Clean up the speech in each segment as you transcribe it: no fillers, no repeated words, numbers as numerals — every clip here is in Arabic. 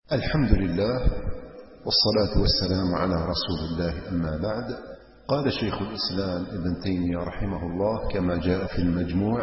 الحمد لله والصلاة والسلام على رسول الله، أما بعد. قال شيخ الإسلام ابن تيمية رحمه الله كما جاء في المجموع: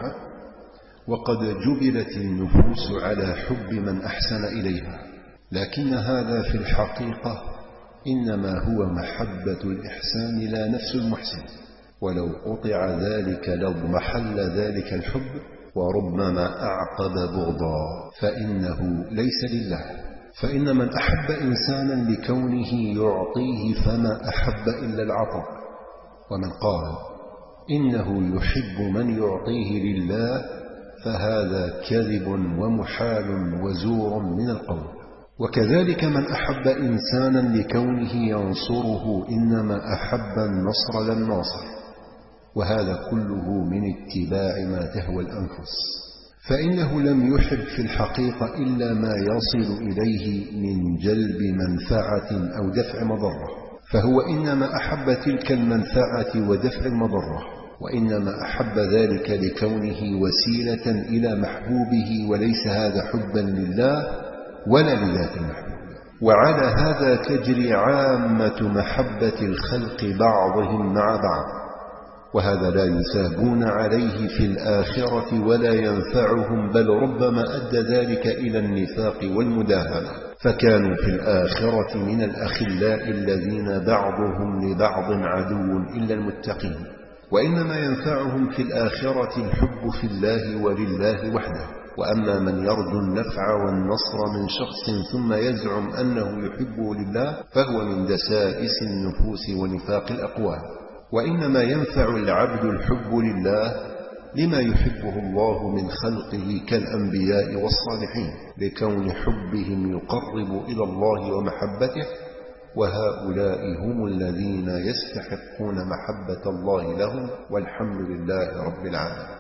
وقد جبلت النفوس على حب من أحسن إليها، لكن هذا في الحقيقة إنما هو محبة الإحسان لا نفس المحسن، ولو قطع ذلك لاضمحل ذلك الحب وربما أعقب بغضا، فإنه ليس لله. فإن من أحب إنسانا لكونه يعطيه فما أحب إلا العطاء، ومن قال إنه يحب من يعطيه لله فهذا كذب ومحال وزور من القول. وكذلك من أحب إنسانا لكونه ينصره إنما أحب النصر لا الناصر، وهذا كله من اتباع ما تهوى الأنفس، فإنه لم يحب في الحقيقة إلا ما يصل إليه من جلب منفعة أو دفع مضرة، فهو إنما أحب تلك المنفعة ودفع المضرة، وإنما أحب ذلك لكونه وسيلة إلى محبوبه، وليس هذا حبا لله ولا لذات المحبوب. وعلى هذا تجري عامة محبة الخلق بعضهم مع بعض، وهذا لا يثابون عليه في الآخرة ولا ينفعهم، بل ربما أدى ذلك إلى النفاق والمداهنة، فكانوا في الآخرة من الأخلاء الذين بعضهم لبعض عدو إلا المتقين. وإنما ينفعهم في الآخرة الحب في الله ولله وحده. وأما من يرجو النفع والنصر من شخص ثم يزعم أنه يحبه لله فهو من دسائس النفوس ونفاق الأقوال. وإنما ينفع العبد الحب لله لما يحبه الله من خلقه كالأنبياء والصالحين، لكون حبهم يقرب إلى الله ومحبته، وهؤلاء هم الذين يستحقون محبة الله لهم، والحمد لله رب العالمين.